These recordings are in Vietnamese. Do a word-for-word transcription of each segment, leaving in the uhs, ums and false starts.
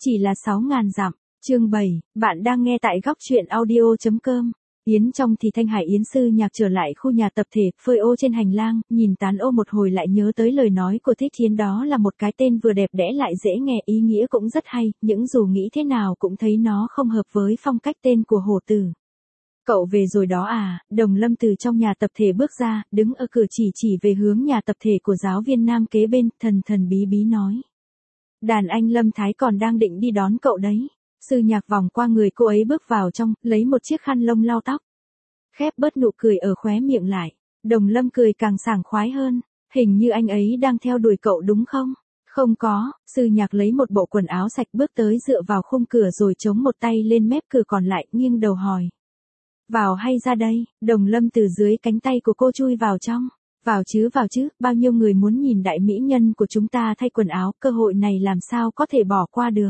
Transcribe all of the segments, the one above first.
Chỉ là sáu ngàn dặm. Chương bảy, bạn đang nghe tại góc truyện audio chấm com. Yến trong thì Thanh Hải Yến sư nhạc trở lại khu nhà tập thể, phơi ô trên hành lang, nhìn tán ô một hồi lại nhớ tới lời nói của Thích Thiến, đó là một cái tên vừa đẹp đẽ lại dễ nghe, ý nghĩa cũng rất hay, những dù nghĩ thế nào cũng thấy nó không hợp với phong cách tên của hổ tử. Cậu về rồi đó à? Đồng Lâm từ trong nhà tập thể bước ra, đứng ở cửa chỉ chỉ về hướng nhà tập thể của giáo viên nam kế bên, thần thần bí bí nói. Đàn anh Lâm Thái còn đang định đi đón cậu đấy. Sư nhạc vòng qua người cô ấy bước vào trong, lấy một chiếc khăn lông lau tóc. Khép bớt nụ cười ở khóe miệng lại. Đồng Lâm cười càng sảng khoái hơn. Hình như anh ấy đang theo đuổi cậu đúng không? Không có. Sư nhạc lấy một bộ quần áo sạch bước tới dựa vào khung cửa rồi chống một tay lên mép cửa còn lại, nghiêng đầu hỏi. Vào hay ra đây? Đồng Lâm từ dưới cánh tay của cô chui vào trong. Vào chứ vào chứ, bao nhiêu người muốn nhìn đại mỹ nhân của chúng ta thay quần áo, cơ hội này làm sao có thể bỏ qua được.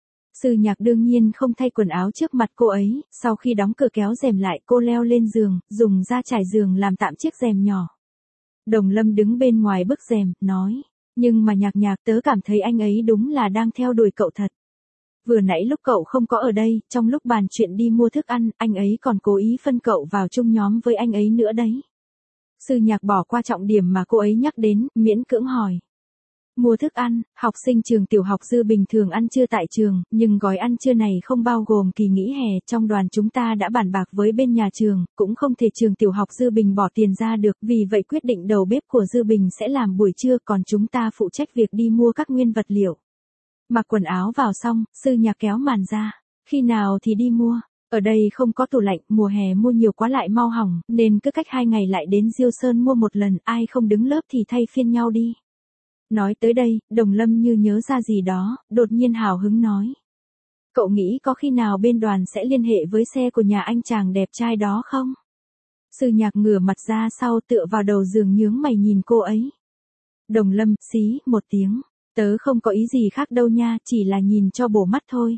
Sư nhạc đương nhiên không thay quần áo trước mặt cô ấy, sau khi đóng cửa kéo rèm lại cô leo lên giường, dùng da trải giường làm tạm chiếc rèm nhỏ. Đồng Lâm đứng bên ngoài bức rèm, nói, nhưng mà nhạc nhạc tớ cảm thấy anh ấy đúng là đang theo đuổi cậu thật. Vừa nãy lúc cậu không có ở đây, trong lúc bàn chuyện đi mua thức ăn, anh ấy còn cố ý phân cậu vào chung nhóm với anh ấy nữa đấy. Sư nhạc bỏ qua trọng điểm mà cô ấy nhắc đến, miễn cưỡng hỏi. Mua thức ăn, học sinh trường tiểu học Dư bình thường ăn trưa tại trường, nhưng gói ăn trưa này không bao gồm kỳ nghỉ hè, trong đoàn chúng ta đã bàn bạc với bên nhà trường, cũng không thể trường tiểu học Dư Bình bỏ tiền ra được, vì vậy quyết định đầu bếp của Dư Bình sẽ làm buổi trưa, còn chúng ta phụ trách việc đi mua các nguyên vật liệu. Mặc quần áo vào xong, sư nhạc kéo màn ra, khi nào thì đi mua? Ở đây không có tủ lạnh, mùa hè mua nhiều quá lại mau hỏng, nên cứ cách hai ngày lại đến Diêu Sơn mua một lần, ai không đứng lớp thì thay phiên nhau đi. Nói tới đây, Đồng Lâm như nhớ ra gì đó, đột nhiên hào hứng nói. Cậu nghĩ có khi nào bên đoàn sẽ liên hệ với xe của nhà anh chàng đẹp trai đó không? Sư nhạc ngửa mặt ra sau tựa vào đầu giường nhướng mày nhìn cô ấy. Đồng Lâm, xí, một tiếng. Tớ không có ý gì khác đâu nha, chỉ là nhìn cho bổ mắt thôi.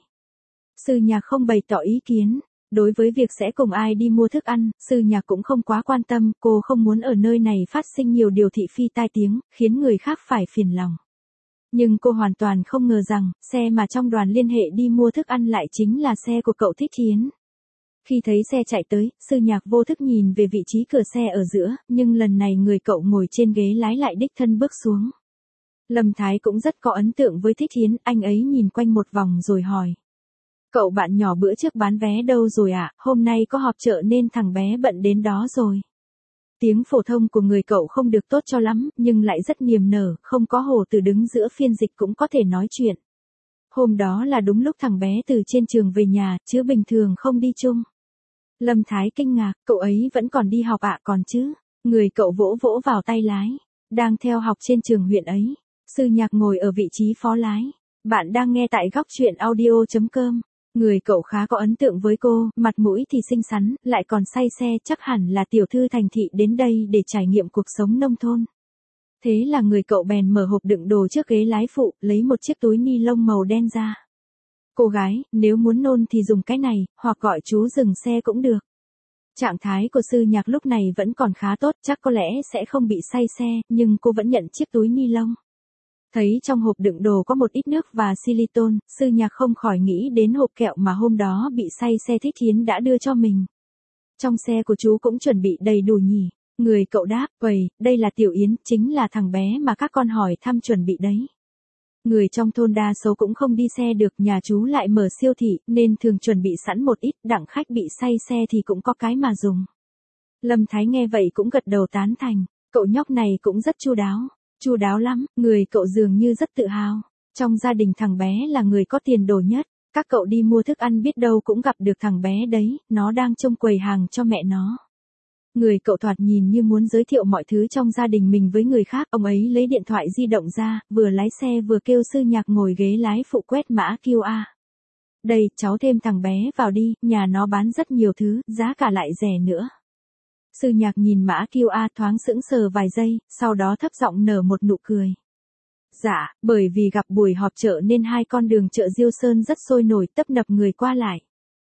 Sư nhạc không bày tỏ ý kiến. Đối với việc sẽ cùng ai đi mua thức ăn, sư nhạc cũng không quá quan tâm, cô không muốn ở nơi này phát sinh nhiều điều thị phi tai tiếng, khiến người khác phải phiền lòng. Nhưng cô hoàn toàn không ngờ rằng, xe mà trong đoàn liên hệ đi mua thức ăn lại chính là xe của cậu Thích Thiến. Khi thấy xe chạy tới, sư nhạc vô thức nhìn về vị trí cửa xe ở giữa, nhưng lần này người cậu ngồi trên ghế lái lại đích thân bước xuống. Lâm Thái cũng rất có ấn tượng với Thích Thiến, anh ấy nhìn quanh một vòng rồi hỏi. Cậu bạn nhỏ bữa trước bán vé đâu rồi ạ, à? Hôm nay có họp chợ nên thằng bé bận đến đó rồi. Tiếng phổ thông của người cậu không được tốt cho lắm, nhưng lại rất niềm nở, không có Hồ Tử đứng giữa phiên dịch cũng có thể nói chuyện. Hôm đó là đúng lúc thằng bé từ trên trường về nhà, chứ bình thường không đi chung. Lâm Thái kinh ngạc, cậu ấy vẫn còn đi học ạ à, còn chứ. Người cậu vỗ vỗ vào tay lái. Đang theo học trên trường huyện ấy. Sư nhạc ngồi ở vị trí phó lái. Bạn đang nghe tại góc truyện audio chấm com. Người cậu khá có ấn tượng với cô, mặt mũi thì xinh xắn, lại còn say xe, chắc hẳn là tiểu thư thành thị đến đây để trải nghiệm cuộc sống nông thôn. Thế là người cậu bèn mở hộp đựng đồ trước ghế lái phụ, lấy một chiếc túi ni lông màu đen ra. Cô gái, nếu muốn nôn thì dùng cái này, hoặc gọi chú dừng xe cũng được. Trạng thái của sư nhạc lúc này vẫn còn khá tốt, chắc có lẽ sẽ không bị say xe, nhưng cô vẫn nhận chiếc túi ni lông. Thấy trong hộp đựng đồ có một ít nước và silicone, sư nhạc không khỏi nghĩ đến hộp kẹo mà hôm đó bị say xe Thích Thiến đã đưa cho mình. Trong xe của chú cũng chuẩn bị đầy đủ nhỉ. Người cậu đáp, vậy, đây là Tiểu Yến, chính là thằng bé mà các con hỏi thăm chuẩn bị đấy. Người trong thôn đa số cũng không đi xe được, nhà chú lại mở siêu thị, nên thường chuẩn bị sẵn một ít, đặng khách bị say xe thì cũng có cái mà dùng. Lâm Thái nghe vậy cũng gật đầu tán thành, cậu nhóc này cũng rất chu đáo. Chu đáo lắm, người cậu dường như rất tự hào. Trong gia đình thằng bé là người có tiền đồ nhất. Các cậu đi mua thức ăn biết đâu cũng gặp được thằng bé đấy, nó đang trông quầy hàng cho mẹ nó. Người cậu thoạt nhìn như muốn giới thiệu mọi thứ trong gia đình mình với người khác. Ông ấy lấy điện thoại di động ra, vừa lái xe vừa kêu sư nhạc ngồi ghế lái phụ quét mã quy rờ. Đây, cháu thêm thằng bé vào đi, nhà nó bán rất nhiều thứ, giá cả lại rẻ nữa. Sư nhạc nhìn mã quy rờ thoáng sững sờ vài giây, sau đó thấp giọng nở một nụ cười. Dạ, bởi vì gặp buổi họp chợ nên hai con đường chợ Diêu Sơn rất sôi nổi, tấp nập người qua lại.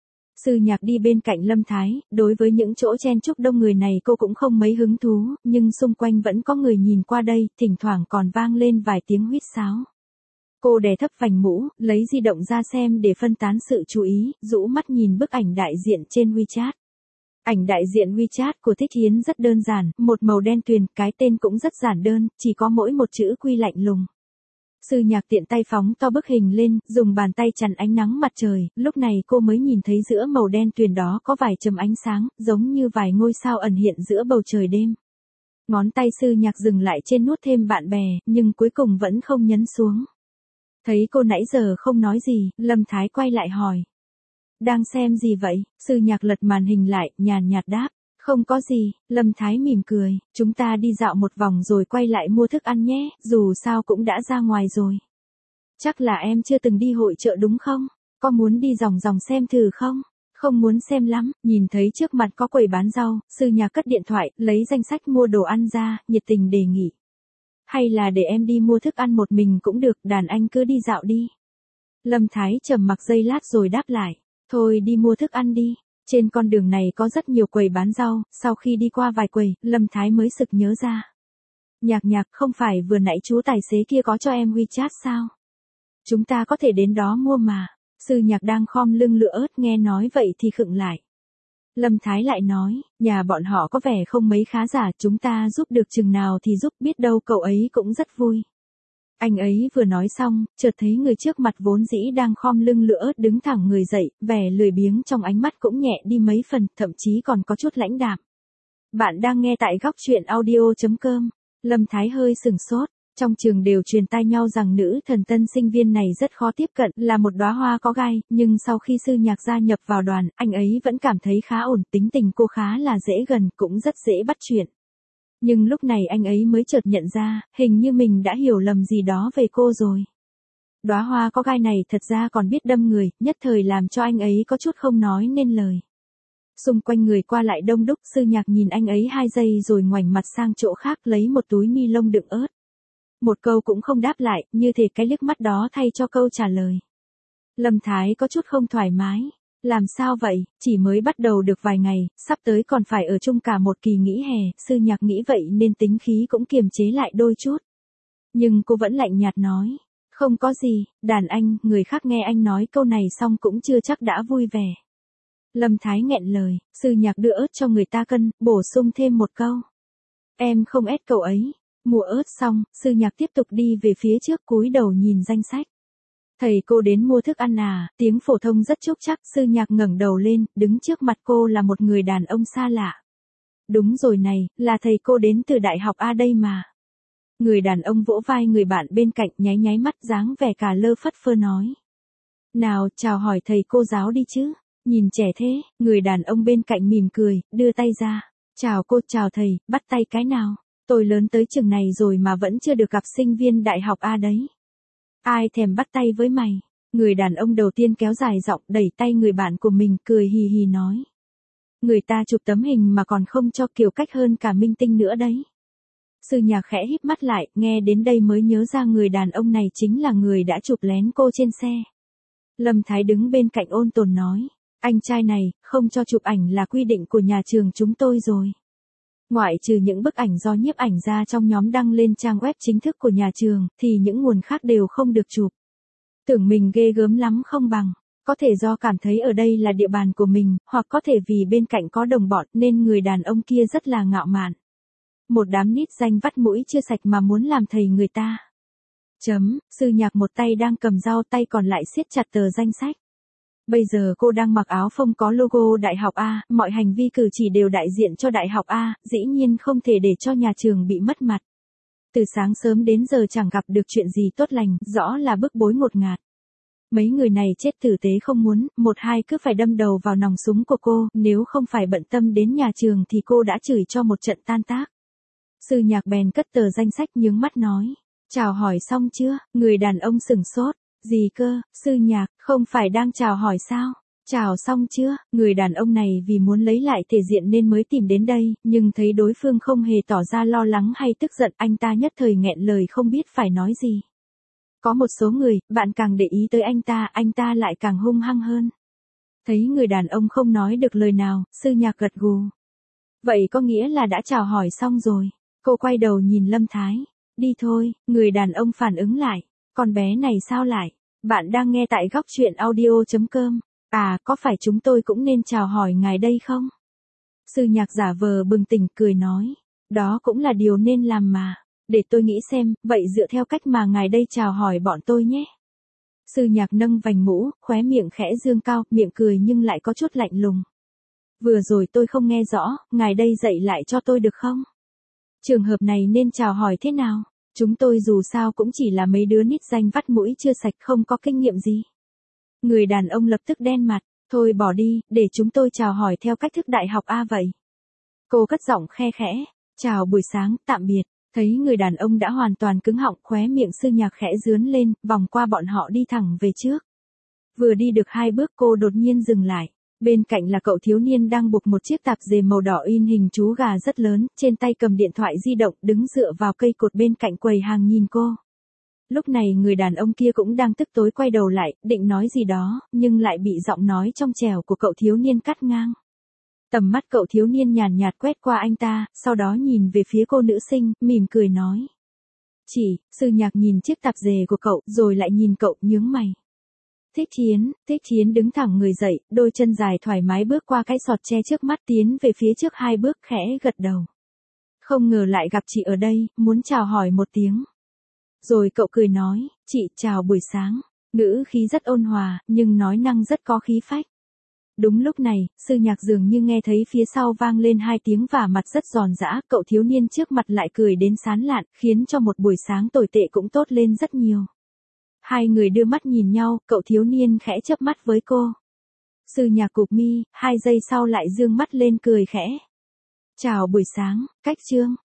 Sư nhạc đi bên cạnh Lâm Thái, đối với những chỗ chen chúc đông người này cô cũng không mấy hứng thú, nhưng xung quanh vẫn có người nhìn qua đây, thỉnh thoảng còn vang lên vài tiếng huýt sáo. Cô đè thấp vành mũ, lấy di động ra xem để phân tán sự chú ý, rũ mắt nhìn bức ảnh đại diện trên WeChat. Ảnh đại diện WeChat của Thích Hiến rất đơn giản, một màu đen tuyền, cái tên cũng rất giản đơn, chỉ có mỗi một chữ Quy lạnh lùng. Sư Nhạc tiện tay phóng to bức hình lên, dùng bàn tay chặn ánh nắng mặt trời, lúc này cô mới nhìn thấy giữa màu đen tuyền đó có vài chấm ánh sáng, giống như vài ngôi sao ẩn hiện giữa bầu trời đêm. Ngón tay Sư Nhạc dừng lại trên nút thêm bạn bè, nhưng cuối cùng vẫn không nhấn xuống. Thấy cô nãy giờ không nói gì, Lâm Thái quay lại hỏi. Đang xem gì vậy? Sư Nhạc lật màn hình lại, nhàn nhạt đáp. Không có gì, Lâm Thái mỉm cười, chúng ta đi dạo một vòng rồi quay lại mua thức ăn nhé, dù sao cũng đã ra ngoài rồi. Chắc là em chưa từng đi hội chợ đúng không? Có muốn đi vòng vòng xem thử không? Không muốn xem lắm, nhìn thấy trước mặt có quầy bán rau, Sư Nhạc cất điện thoại, lấy danh sách mua đồ ăn ra, nhiệt tình đề nghị. Hay là để em đi mua thức ăn một mình cũng được, đàn anh cứ đi dạo đi. Lâm Thái trầm mặc giây lát rồi đáp lại, thôi đi mua thức ăn đi. Trên con đường này có rất nhiều quầy bán rau, sau khi đi qua vài quầy, Lâm Thái mới sực nhớ ra. Nhạc Nhạc, không phải vừa nãy chú tài xế kia có cho em WeChat sao? Chúng ta có thể đến đó mua mà. Sư Nhạc đang khom lưng lựa ớt nghe nói vậy thì khựng lại. Lâm Thái lại nói, nhà bọn họ có vẻ không mấy khá giả, chúng ta giúp được chừng nào thì giúp, biết đâu cậu ấy cũng rất vui. Anh ấy vừa nói xong, chợt thấy người trước mặt vốn dĩ đang khom lưng lựa ớt đứng thẳng người dậy, vẻ lười biếng trong ánh mắt cũng nhẹ đi mấy phần, thậm chí còn có chút lãnh đạm. Bạn đang nghe tại góc truyện audio chấm com. Lâm Thái hơi sừng sốt. Trong trường đều truyền tai nhau rằng nữ thần tân sinh viên này rất khó tiếp cận, là một đóa hoa có gai, nhưng sau khi Sư Nhạc gia nhập vào đoàn, anh ấy vẫn cảm thấy khá ổn, tính tình cô khá là dễ gần, cũng rất dễ bắt chuyện. Nhưng lúc này anh ấy mới chợt nhận ra, hình như mình đã hiểu lầm gì đó về cô rồi. Đóa hoa có gai này thật ra còn biết đâm người, nhất thời làm cho anh ấy có chút không nói nên lời. Xung quanh người qua lại đông đúc, Sư Nhạc nhìn anh ấy hai giây rồi ngoảnh mặt sang chỗ khác lấy một túi ni lông đựng ớt. Một câu cũng không đáp lại, như thể cái liếc mắt đó thay cho câu trả lời. Lâm Thái có chút không thoải mái. Làm sao vậy, chỉ mới bắt đầu được vài ngày, sắp tới còn phải ở chung cả một kỳ nghỉ hè, Sư Nhạc nghĩ vậy nên tính khí cũng kiềm chế lại đôi chút. Nhưng cô vẫn lạnh nhạt nói, không có gì, đàn anh, người khác nghe anh nói câu này xong cũng chưa chắc đã vui vẻ. Lâm Thái nghẹn lời, Sư Nhạc đưa ớt cho người ta cân, bổ sung thêm một câu. Em không ép cậu ấy. Mua ớt xong, Sư Nhạc tiếp tục đi về phía trước cúi đầu nhìn danh sách. Thầy cô đến mua thức ăn à, tiếng phổ thông rất chúc chắc, Sư Nhạc ngẩng đầu lên, đứng trước mặt cô là một người đàn ông xa lạ. Đúng rồi này, là thầy cô đến từ đại học A đây mà. Người đàn ông vỗ vai người bạn bên cạnh nháy nháy mắt dáng vẻ cả lơ phất phơ nói. Nào, chào hỏi thầy cô giáo đi chứ, nhìn trẻ thế, người đàn ông bên cạnh mỉm cười, đưa tay ra. Chào cô, chào thầy, bắt tay cái nào. Tôi lớn tới chừng này rồi mà vẫn chưa được gặp sinh viên đại học A đấy. Ai thèm bắt tay với mày? Người đàn ông đầu tiên kéo dài giọng đẩy tay người bạn của mình cười hì hì nói. Người ta chụp tấm hình mà còn không cho kiểu cách hơn cả minh tinh nữa đấy. Sư Nhạc khẽ híp mắt lại, nghe đến đây mới nhớ ra người đàn ông này chính là người đã chụp lén cô trên xe. Lâm Thái đứng bên cạnh ôn tồn nói. Anh trai này, không cho chụp ảnh là quy định của nhà trường chúng tôi rồi. Ngoại trừ những bức ảnh do nhiếp ảnh ra trong nhóm đăng lên trang web chính thức của nhà trường, thì những nguồn khác đều không được chụp. Tưởng mình ghê gớm lắm không bằng, có thể do cảm thấy ở đây là địa bàn của mình, hoặc có thể vì bên cạnh có đồng bọn nên người đàn ông kia rất là ngạo mạn. Một đám nít danh vắt mũi chưa sạch mà muốn làm thầy người ta. Chấm, Sư Nhạc một tay đang cầm dao tay còn lại siết chặt tờ danh sách. Bây giờ cô đang mặc áo phông có logo Đại học A, mọi hành vi cử chỉ đều đại diện cho Đại học A, dĩ nhiên không thể để cho nhà trường bị mất mặt. Từ sáng sớm đến giờ chẳng gặp được chuyện gì tốt lành, rõ là bức bối ngột ngạt. Mấy người này chết tử tế không muốn, một hai cứ phải đâm đầu vào nòng súng của cô, nếu không phải bận tâm đến nhà trường thì cô đã chửi cho một trận tan tác. Sư Nhạc bèn cất tờ danh sách nhướng mắt nói, chào hỏi xong chưa, người đàn ông sửng sốt. Gì cơ, Sư Nhạc, không phải đang chào hỏi sao? Chào xong chưa? Người đàn ông này vì muốn lấy lại thể diện nên mới tìm đến đây, nhưng thấy đối phương không hề tỏ ra lo lắng hay tức giận, anh ta nhất thời nghẹn lời không biết phải nói gì. Có một số người, bạn càng để ý tới anh ta, anh ta lại càng hung hăng hơn. Thấy người đàn ông không nói được lời nào, Sư Nhạc gật gù. Vậy có nghĩa là đã chào hỏi xong rồi. Cô quay đầu nhìn Lâm Thái. Đi thôi, người đàn ông phản ứng lại. con bé này sao lại? Bạn đang nghe tại góc chuyện audio.com. À, có phải chúng tôi cũng nên chào hỏi ngài đây không? Sư nhạc giả vờ bừng tỉnh cười nói. Đó cũng là điều nên làm mà. Để tôi nghĩ xem, vậy dựa theo cách mà ngài đây chào hỏi bọn tôi nhé. Sư nhạc nâng vành mũ, khóe miệng khẽ dương cao, miệng cười nhưng lại có chút lạnh lùng. Vừa rồi tôi không nghe rõ, ngài đây dạy lại cho tôi được không? Trường hợp này nên chào hỏi thế nào? Chúng tôi dù sao cũng chỉ là mấy đứa nít danh vắt mũi chưa sạch không có kinh nghiệm gì. Người đàn ông lập tức đen mặt, thôi bỏ đi, để chúng tôi chào hỏi theo cách thức đại học A vậy. Cô cất giọng khe khẽ, chào buổi sáng, tạm biệt. Thấy người đàn ông đã hoàn toàn cứng họng, khóe miệng sư nhạc khẽ dướn lên, vòng qua bọn họ đi thẳng về trước. Vừa đi được hai bước cô đột nhiên dừng lại. Bên cạnh là cậu thiếu niên đang buộc một chiếc tạp dề màu đỏ in hình chú gà rất lớn, trên tay cầm điện thoại di động đứng dựa vào cây cột bên cạnh quầy hàng nhìn cô. Lúc này người đàn ông kia cũng đang tức tối quay đầu lại, định nói gì đó, nhưng lại bị giọng nói trong trẻo của cậu thiếu niên cắt ngang. Tầm mắt cậu thiếu niên nhàn nhạt quét qua anh ta, sau đó nhìn về phía cô nữ sinh, mỉm cười nói. Chỉ, sư nhạc nhìn chiếc tạp dề của cậu, rồi lại nhìn cậu, nhướng mày. Thích Chiến, Thích Chiến đứng thẳng người dậy, đôi chân dài thoải mái bước qua cái sọt tre trước mắt tiến về phía trước hai bước khẽ gật đầu. Không ngờ lại gặp chị ở đây, muốn chào hỏi một tiếng. Rồi cậu cười nói, chị chào buổi sáng, ngữ khí rất ôn hòa, nhưng nói năng rất có khí phách. Đúng lúc này, sư nhạc dường như nghe thấy phía sau vang lên hai tiếng vả mặt rất giòn giã, cậu thiếu niên trước mặt lại cười đến sán lạn, khiến cho một buổi sáng tồi tệ cũng tốt lên rất nhiều. Hai người đưa mắt nhìn nhau, cậu thiếu niên khẽ chớp mắt với cô. Sư nhạc cụp mi, hai giây sau lại dương mắt lên cười khẽ. Chào buổi sáng, cách chương.